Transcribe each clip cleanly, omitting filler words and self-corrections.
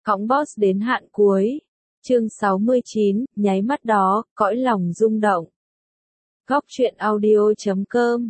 Cõng boss đến hạn cuối. Chương 69, nháy mắt đó, cõi lòng rung động. Góc truyện audio.com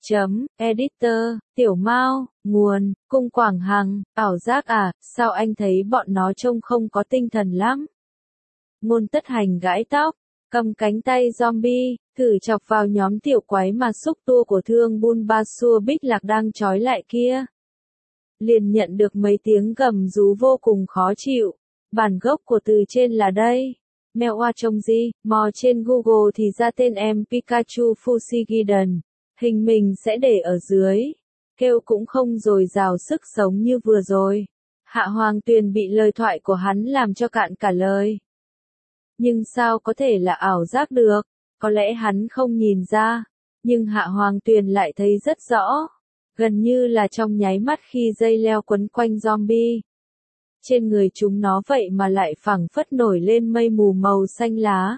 Editor, Tiểu Mao, nguồn, Cung Quảng Hằng, ảo giác à, sao anh thấy bọn nó trông không có tinh thần lắm? Ngôn Tất Hành gãi tóc, cầm cánh tay zombie, thử chọc vào nhóm tiểu quái mà xúc tua của Thương Bun Basua Bích Lạc đang trói lại kia. Liền nhận được mấy tiếng gầm rú vô cùng khó chịu. Bản gốc của từ trên là đây. Meowa trông gì, mò trên Google thì ra tên em Pikachu Fushigiden. Hình mình sẽ để ở dưới. Kêu cũng không dồi dào sức sống như vừa rồi. Hạ Hoàng Tuyền bị lời thoại của hắn làm cho cạn cả lời. Nhưng sao có thể là ảo giác được? Có lẽ hắn không nhìn ra. Nhưng Hạ Hoàng Tuyền lại thấy rất rõ. Gần như là trong nháy mắt khi dây leo quấn quanh zombie. Trên người chúng nó vậy mà lại phảng phất nổi lên mây mù màu xanh lá.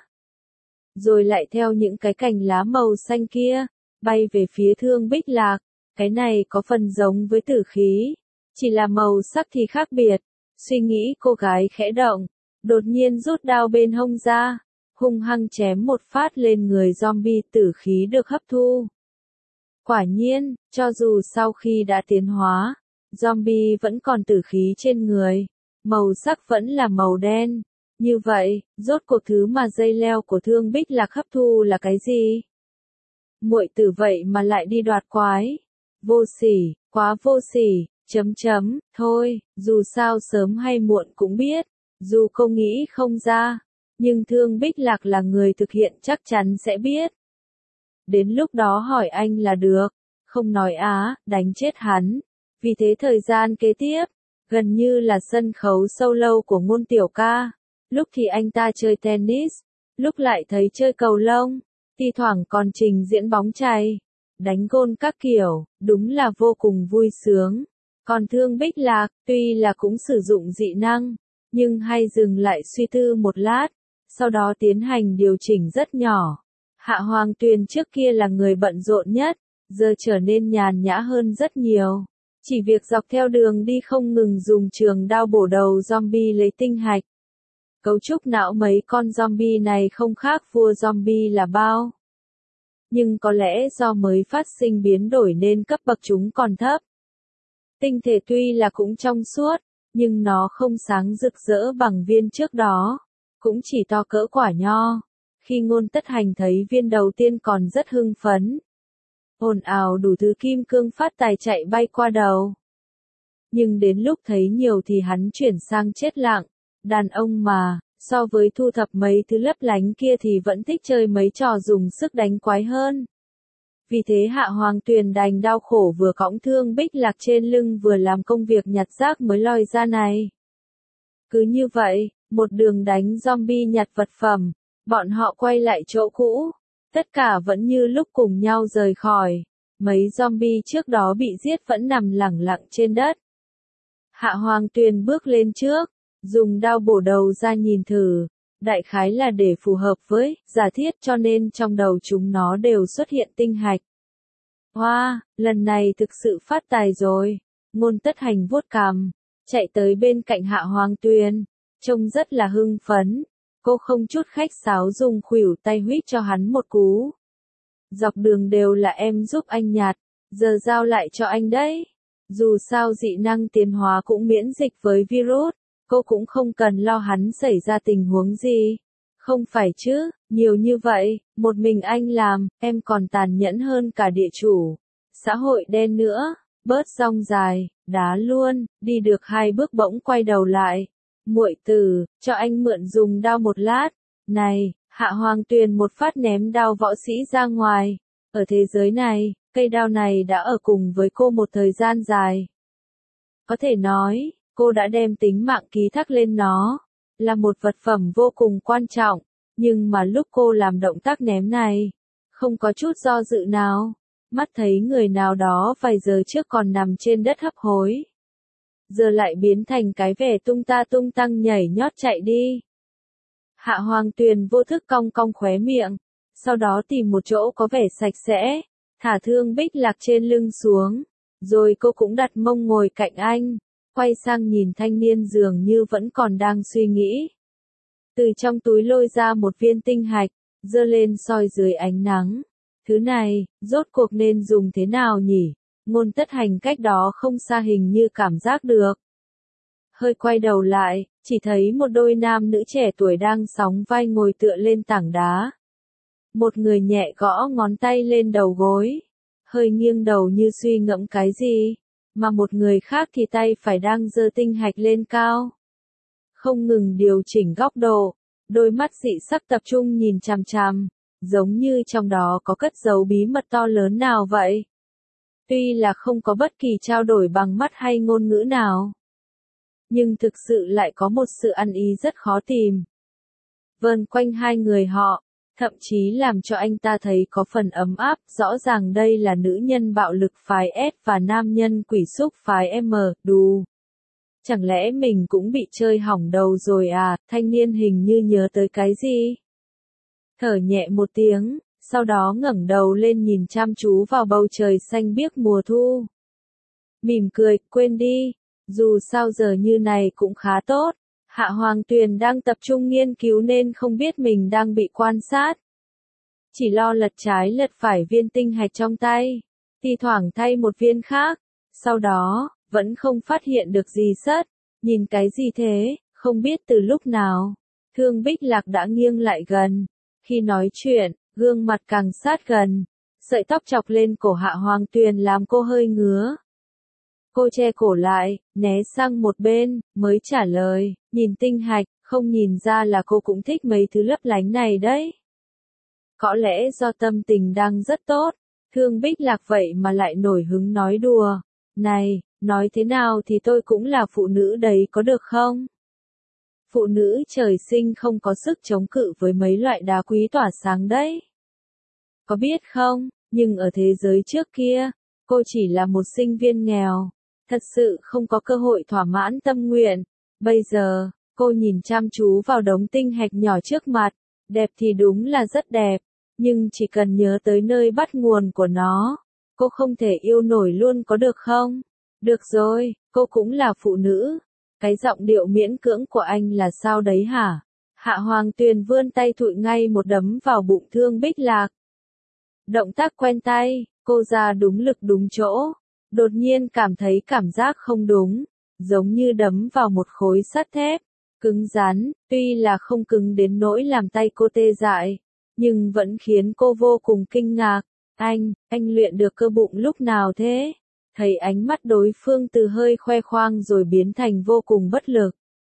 Rồi lại theo những cái cành lá màu xanh kia, bay về phía Thương Bích Lạc. Cái này có phần giống với tử khí. Chỉ là màu sắc thì khác biệt. Suy nghĩ cô gái khẽ động. Đột nhiên rút đao bên hông ra. Hung hăng chém một phát lên người zombie, tử khí được hấp thu. Quả nhiên, cho dù sau khi đã tiến hóa, zombie vẫn còn tử khí trên người. Màu sắc vẫn là màu đen. Như vậy, rốt cuộc thứ mà dây leo của Thương Bích Lạc hấp thu là cái gì? Muội tử vậy mà lại đi đoạt quái. Vô sỉ, quá vô sỉ, thôi, dù sao sớm hay muộn cũng biết. Dù cô nghĩ không ra, nhưng Thương Bích Lạc là người thực hiện chắc chắn sẽ biết. Đến lúc đó hỏi anh là được, không nói đánh chết hắn. Vì thế thời gian kế tiếp, gần như là sân khấu solo của Ngôn Tiểu Ca. Lúc thì anh ta chơi tennis, lúc lại thấy chơi cầu lông, thi thoảng còn trình diễn bóng chày, đánh gôn các kiểu, đúng là vô cùng vui sướng. Còn Thương Bích Lạc, tuy là cũng sử dụng dị năng, nhưng hay dừng lại suy tư một lát, sau đó tiến hành điều chỉnh rất nhỏ. Hạ Hoàng Tuyền trước kia là người bận rộn nhất, giờ trở nên nhàn nhã hơn rất nhiều. Chỉ việc dọc theo đường đi không ngừng dùng trường đao bổ đầu zombie lấy tinh hạch. Cấu trúc não mấy con zombie này không khác vua zombie là bao. Nhưng có lẽ do mới phát sinh biến đổi nên cấp bậc chúng còn thấp. Tinh thể tuy là cũng trong suốt, nhưng nó không sáng rực rỡ bằng viên trước đó. Cũng chỉ to cỡ quả nho. Khi Ngôn Tất Hành thấy viên đầu tiên còn rất hưng phấn. Ồn ào đủ thứ kim cương phát tài chạy bay qua đầu. Nhưng đến lúc thấy nhiều thì hắn chuyển sang chết lặng. Đàn ông mà, so với thu thập mấy thứ lấp lánh kia thì vẫn thích chơi mấy trò dùng sức đánh quái hơn. Vì thế Hạ Hoàng Tuyền đành đau khổ vừa cõng Thương Bích Lạc trên lưng vừa làm công việc nhặt rác mới lòi ra này. Cứ như vậy, một đường đánh zombie nhặt vật phẩm, bọn họ quay lại chỗ cũ. Tất cả vẫn như lúc cùng nhau rời khỏi. Mấy zombie trước đó bị giết vẫn nằm lẳng lặng trên đất. Hạ Hoàng Tuyền bước lên trước, dùng đao bổ đầu ra nhìn thử. Đại khái là để phù hợp với giả thiết cho nên trong đầu chúng nó đều xuất hiện tinh hạch. Wow, lần này thực sự phát tài rồi. Ngôn Tất Hành vuốt cằm, chạy tới bên cạnh Hạ Hoàng Tuyền, trông rất là hưng phấn. Cô không chút khách sáo dùng khuỷu tay huýt cho hắn một cú. Dọc đường đều là em giúp anh nhặt, giờ giao lại cho anh đấy. Dù sao dị năng tiến hóa cũng miễn dịch với virus, cô cũng không cần lo hắn xảy ra tình huống gì. Không phải chứ, nhiều như vậy, một mình anh làm, em còn tàn nhẫn hơn cả địa chủ. Xã hội đen nữa, bớt rong dài, đá luôn, đi được 2 bước bỗng quay đầu lại. Muội tử, cho anh mượn dùng đao một lát. Này, Hạ Hoàng Tuyền một phát ném đao võ sĩ ra ngoài. Ở thế giới này, cây đao này đã ở cùng với cô một thời gian dài. Có thể nói, cô đã đem tính mạng ký thác lên nó. Là một vật phẩm vô cùng quan trọng. Nhưng mà lúc cô làm động tác ném này, không có chút do dự nào. Mắt thấy người nào đó vài giờ trước còn nằm trên đất hấp hối. Giờ lại biến thành cái vẻ tung ta tung tăng nhảy nhót chạy đi. Hạ Hoàng Tuyền vô thức cong cong khóe miệng, sau đó tìm một chỗ có vẻ sạch sẽ, thả Thương Bích Lạc trên lưng xuống, rồi cô cũng đặt mông ngồi cạnh anh. quay sang nhìn thanh niên dường như vẫn còn đang suy nghĩ. Từ trong túi lôi ra một viên tinh hạch, giơ lên soi dưới ánh nắng. Thứ này, rốt cuộc nên dùng thế nào nhỉ? Ngôn Tất Hành cách đó không xa hình như cảm giác được. Hơi quay đầu lại, chỉ thấy một đôi nam nữ trẻ tuổi đang sóng vai ngồi tựa lên tảng đá. Một người nhẹ gõ ngón tay lên đầu gối, hơi nghiêng đầu như suy ngẫm cái gì, mà một người khác thì tay phải đang giơ tinh hạch lên cao. Không ngừng điều chỉnh góc độ, đôi mắt dị sắc tập trung nhìn chằm chằm, giống như trong đó có cất giấu bí mật to lớn nào vậy. Tuy là không có bất kỳ trao đổi bằng mắt hay ngôn ngữ nào, nhưng thực sự lại có một sự ăn ý rất khó tìm. Vờn quanh hai người họ, thậm chí làm cho anh ta thấy có phần ấm áp, rõ ràng đây là nữ nhân bạo lực phái S và nam nhân quỷ xúc phái M, đù. Chẳng lẽ mình cũng bị chơi hỏng đầu rồi à, thanh niên hình như nhớ tới cái gì. Thở nhẹ một tiếng, sau đó ngẩng đầu lên nhìn chăm chú vào bầu trời xanh biếc mùa thu. Mỉm cười, quên đi, dù sao giờ như này cũng khá tốt. Hạ Hoàng Tuyền đang tập trung nghiên cứu nên không biết mình đang bị quan sát. Chỉ lo lật trái lật phải viên tinh hạch trong tay, thi thoảng thay một viên khác, sau đó, vẫn không phát hiện được gì sất. Nhìn cái gì thế, không biết từ lúc nào. Thương Bích Lạc đã nghiêng lại gần. Khi nói chuyện, gương mặt càng sát gần. Sợi tóc chọc lên cổ Hạ Hoàng Tuyền làm cô hơi ngứa. Cô che cổ lại, né sang một bên, mới trả lời, nhìn tinh hạch, không nhìn ra là cô cũng thích mấy thứ lấp lánh này đấy. Có lẽ do tâm tình đang rất tốt, Thương Bích Lạc vậy mà lại nổi hứng nói đùa. Này, nói thế nào thì tôi cũng là phụ nữ đấy có được không? Phụ nữ trời sinh không có sức chống cự với mấy loại đá quý tỏa sáng đấy. Có biết không, nhưng ở thế giới trước kia, cô chỉ là một sinh viên nghèo. Thật sự không có cơ hội thỏa mãn tâm nguyện. Bây giờ, cô nhìn chăm chú vào đống tinh hạch nhỏ trước mặt. Đẹp thì đúng là rất đẹp. Nhưng chỉ cần nhớ tới nơi bắt nguồn của nó, cô không thể yêu nổi luôn có được không? Được rồi, cô cũng là phụ nữ. Cái giọng điệu miễn cưỡng của anh là sao đấy hả? Hạ Hoàng Tuyền vươn tay thụi ngay một đấm vào bụng Thương Bích Lạc. Động tác quen tay, cô ra đúng lực đúng chỗ. Đột nhiên cảm thấy cảm giác không đúng, giống như đấm vào một khối sắt thép, cứng rắn, tuy là không cứng đến nỗi làm tay cô tê dại, nhưng vẫn khiến cô vô cùng kinh ngạc. Anh luyện được cơ bụng lúc nào thế? Thấy ánh mắt đối phương từ hơi khoe khoang rồi biến thành vô cùng bất lực.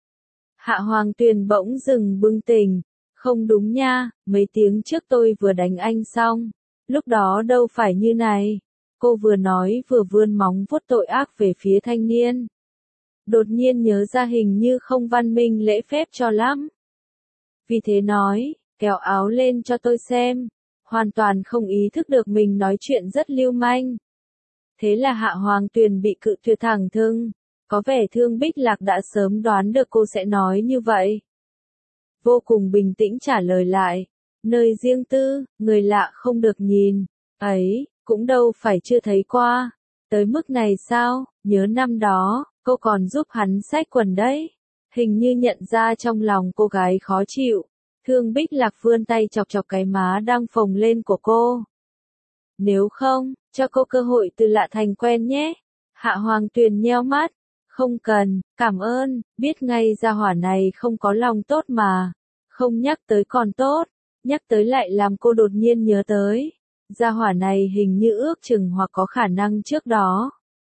Hạ Hoàng Tuyền bỗng dừng bừng tỉnh, không đúng nha, mấy tiếng trước tôi vừa đánh anh xong, lúc đó đâu phải như này. Cô vừa nói vừa vươn móng vuốt tội ác về phía thanh niên. Đột nhiên nhớ ra hình như không văn minh lễ phép cho lắm. Vì thế nói, kéo áo lên cho tôi xem. Hoàn toàn không ý thức được mình nói chuyện rất lưu manh. Thế là Hạ Hoàng Tuyền bị cự tuyệt thẳng thừng. Có vẻ Thương Bích Lạc đã sớm đoán được cô sẽ nói như vậy. Vô cùng bình tĩnh trả lời lại. Nơi riêng tư, người lạ không được nhìn. Ấy, cũng đâu phải chưa thấy qua. Tới mức này sao, nhớ năm đó, cô còn giúp hắn xách quần đấy. Hình như nhận ra trong lòng cô gái khó chịu. Thương Bích Lạc vươn tay chọc chọc cái má đang phồng lên của cô. Nếu không, cho cô cơ hội từ lạ thành quen nhé. Hạ Hoàng Tuyền nheo mắt. Không cần, cảm ơn, biết ngay gia hỏa này không có lòng tốt mà. Không nhắc tới còn tốt, nhắc tới lại làm cô đột nhiên nhớ tới. Gia hỏa này hình như ước chừng hoặc có khả năng trước đó.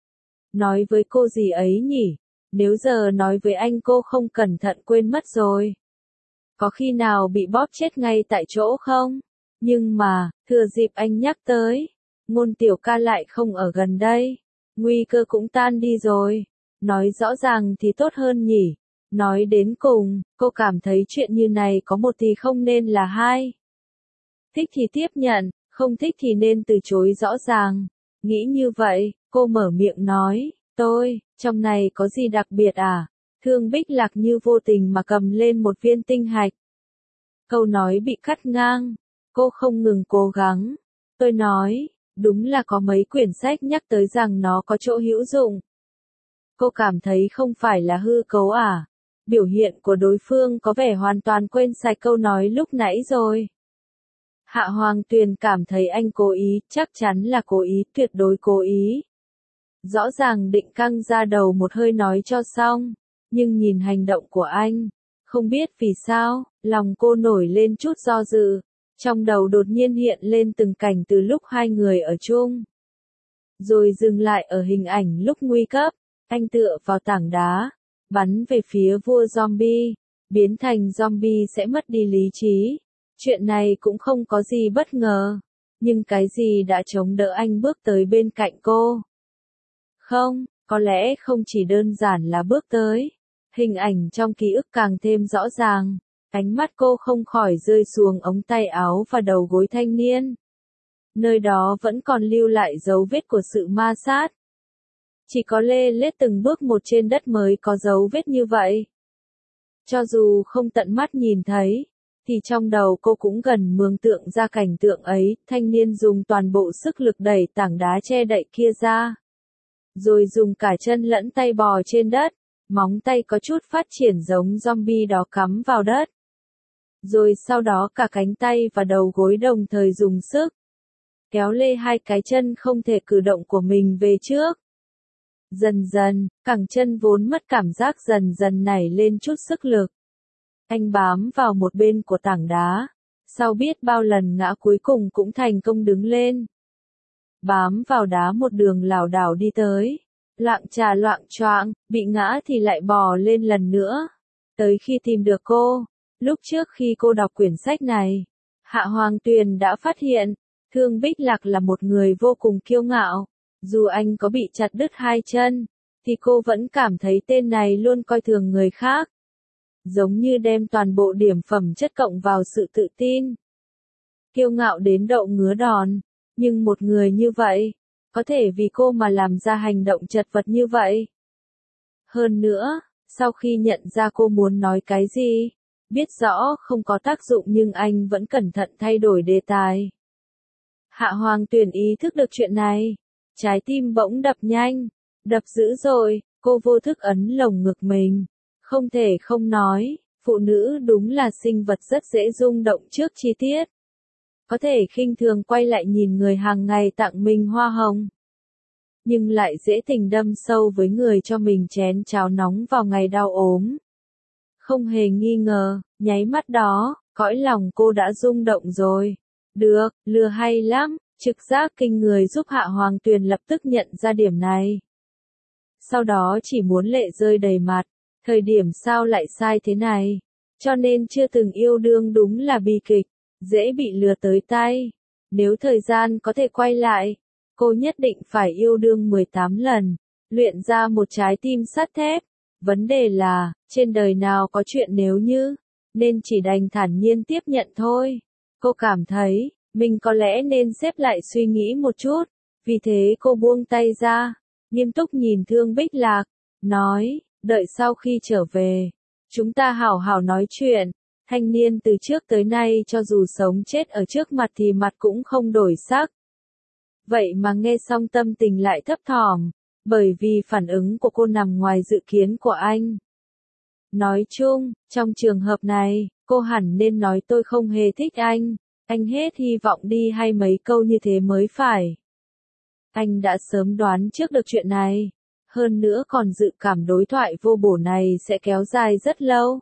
Nói với cô gì ấy nhỉ? Nếu giờ nói với anh cô không cẩn thận quên mất rồi. Có khi nào bị bóp chết ngay tại chỗ không? Nhưng mà, thừa dịp anh nhắc tới, Ngôn tiểu ca lại không ở gần đây. Nguy cơ cũng tan đi rồi. Nói rõ ràng thì tốt hơn nhỉ. Nói đến cùng, cô cảm thấy chuyện như này có một thì không nên là hai. Thích thì tiếp nhận, không thích thì nên từ chối rõ ràng. Nghĩ như vậy, cô mở miệng nói, trong này có gì đặc biệt à? Thương Bích Lạc như vô tình mà cầm lên một viên tinh hạch. Câu nói bị cắt ngang, cô không ngừng cố gắng. Tôi nói, đúng là có mấy quyển sách nhắc tới rằng nó có chỗ hữu dụng. Cô cảm thấy không phải là hư cấu à? Biểu hiện của đối phương có vẻ hoàn toàn quên sạch câu nói lúc nãy rồi. Hạ Hoàng Tuyền cảm thấy anh cố ý, chắc chắn là cố ý, tuyệt đối cố ý. Rõ ràng định căng ra đầu một hơi nói cho xong, nhưng nhìn hành động của anh, không biết vì sao, lòng cô nổi lên chút do dự, trong đầu đột nhiên hiện lên từng cảnh từ lúc hai người ở chung. Rồi dừng lại ở hình ảnh lúc nguy cấp, anh tựa vào tảng đá, bắn về phía vua zombie, biến thành zombie sẽ mất đi lý trí. Chuyện này cũng không có gì bất ngờ, nhưng cái gì đã chống đỡ anh bước tới bên cạnh cô? Không, có lẽ không chỉ đơn giản là bước tới. Hình ảnh trong ký ức càng thêm rõ ràng, ánh mắt cô không khỏi rơi xuống ống tay áo và đầu gối thanh niên. Nơi đó vẫn còn lưu lại dấu vết của sự ma sát. Chỉ có lê lết từng bước một trên đất mới có dấu vết như vậy. Cho dù không tận mắt nhìn thấy, thì trong đầu cô cũng gần mường tượng ra cảnh tượng ấy, thanh niên dùng toàn bộ sức lực đẩy tảng đá che đậy kia ra. Rồi dùng cả chân lẫn tay bò trên đất, móng tay có chút phát triển giống zombie đó cắm vào đất. Rồi sau đó cả cánh tay và đầu gối đồng thời dùng sức, kéo lê hai cái chân không thể cử động của mình về trước. Dần dần, cẳng chân vốn mất cảm giác dần dần nảy lên chút sức lực. Anh bám vào một bên của tảng đá, sau biết bao lần ngã cuối cùng cũng thành công đứng lên. Bám vào đá một đường lảo đảo đi tới, loạng trà loạng choạng, bị ngã thì lại bò lên lần nữa. Tới khi tìm được cô, lúc trước khi cô đọc quyển sách này, Hạ Hoàng Tuyền đã phát hiện, Thương Bích Lạc là một người vô cùng kiêu ngạo. Dù anh có bị chặt đứt hai chân, thì cô vẫn cảm thấy tên này luôn coi thường người khác. Giống như đem toàn bộ điểm phẩm chất cộng vào sự tự tin. Kiêu ngạo đến độ ngứa đòn, nhưng một người như vậy, có thể vì cô mà làm ra hành động chật vật như vậy. Hơn nữa, sau khi nhận ra cô muốn nói cái gì, biết rõ không có tác dụng nhưng anh vẫn cẩn thận thay đổi đề tài. Hạ Hoàng Tuyền ý thức được chuyện này. Trái tim bỗng đập nhanh, đập dữ rồi, cô vô thức ấn lồng ngực mình. Không thể không nói, phụ nữ đúng là sinh vật rất dễ rung động trước chi tiết. Có thể khinh thường quay lại nhìn người hàng ngày tặng mình hoa hồng. Nhưng lại dễ tình đâm sâu với người cho mình chén cháo nóng vào ngày đau ốm. Không hề nghi ngờ, nháy mắt đó, cõi lòng cô đã rung động rồi. Được, lừa hay lắm. Trực giác kinh người giúp Hạ Hoàng Tuyền lập tức nhận ra điểm này. Sau đó chỉ muốn lệ rơi đầy mặt, thời điểm sao lại sai thế này, cho nên chưa từng yêu đương đúng là bi kịch, dễ bị lừa tới tay. Nếu thời gian có thể quay lại, cô nhất định phải yêu đương 18 lần, luyện ra một trái tim sắt thép. Vấn đề là, trên đời nào có chuyện nếu như, nên chỉ đành thản nhiên tiếp nhận thôi. Cô cảm thấy, mình có lẽ nên xếp lại suy nghĩ một chút, vì thế cô buông tay ra, nghiêm túc nhìn Thương Bích Lạc, nói, đợi sau khi trở về, chúng ta hảo hảo nói chuyện. Thanh niên từ trước tới nay cho dù sống chết ở trước mặt thì mặt cũng không đổi sắc. Vậy mà nghe xong tâm tình lại thấp thỏm, bởi vì phản ứng của cô nằm ngoài dự kiến của anh. Nói chung, trong trường hợp này, cô hẳn nên nói tôi không hề thích anh hết hy vọng đi hay mấy câu như thế mới phải. Anh đã sớm đoán trước được chuyện này, hơn nữa còn dự cảm đối thoại vô bổ này sẽ kéo dài rất lâu.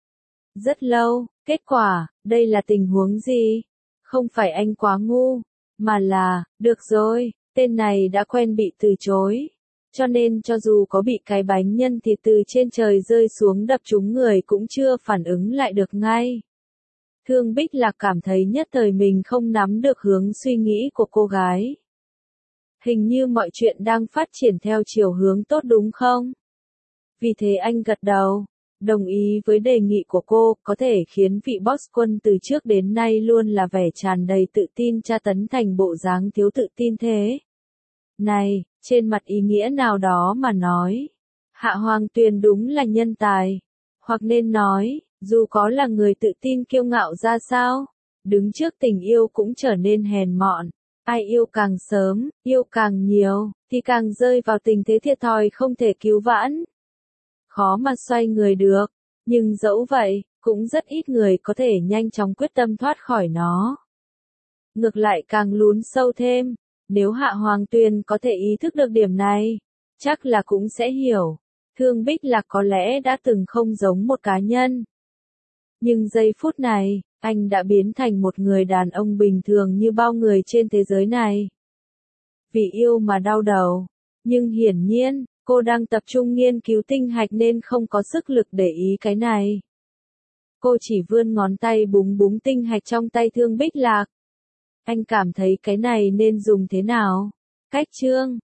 Rất lâu, kết quả, đây là tình huống gì? Không phải anh quá ngu, mà là, được rồi, tên này đã quen bị từ chối. Cho nên cho dù có bị cái bánh nhân thịt từ trên trời rơi xuống đập trúng người cũng chưa phản ứng lại được ngay. Thương Bích Lạc cảm thấy nhất thời mình không nắm được hướng suy nghĩ của cô gái. Hình như mọi chuyện đang phát triển theo chiều hướng tốt đúng không? Vì thế anh gật đầu, đồng ý với đề nghị của cô, có thể khiến vị boss quân từ trước đến nay luôn là vẻ tràn đầy tự tin tra tấn thành bộ dáng thiếu tự tin thế. Này, trên mặt ý nghĩa nào đó mà nói, Hạ Hoàng Tuyền đúng là nhân tài. Hoặc nên nói, dù có là người tự tin kiêu ngạo ra sao, đứng trước tình yêu cũng trở nên hèn mọn. Ai yêu càng sớm, yêu càng nhiều, thì càng rơi vào tình thế thiệt thòi không thể cứu vãn. Khó mà xoay người được, nhưng dẫu vậy, cũng rất ít người có thể nhanh chóng quyết tâm thoát khỏi nó. Ngược lại càng lún sâu thêm, nếu Hạ Hoàng Tuyền có thể ý thức được điểm này, chắc là cũng sẽ hiểu, Thương Bích Lạc có lẽ đã từng không giống một cá nhân. Nhưng giây phút này, anh đã biến thành một người đàn ông bình thường như bao người trên thế giới này. Vì yêu mà đau đầu, nhưng hiển nhiên, cô đang tập trung nghiên cứu tinh hạch nên không có sức lực để ý cái này. Cô chỉ vươn ngón tay búng búng tinh hạch trong tay Thương Bích Lạc. Anh cảm thấy cái này nên dùng thế nào? Cách chương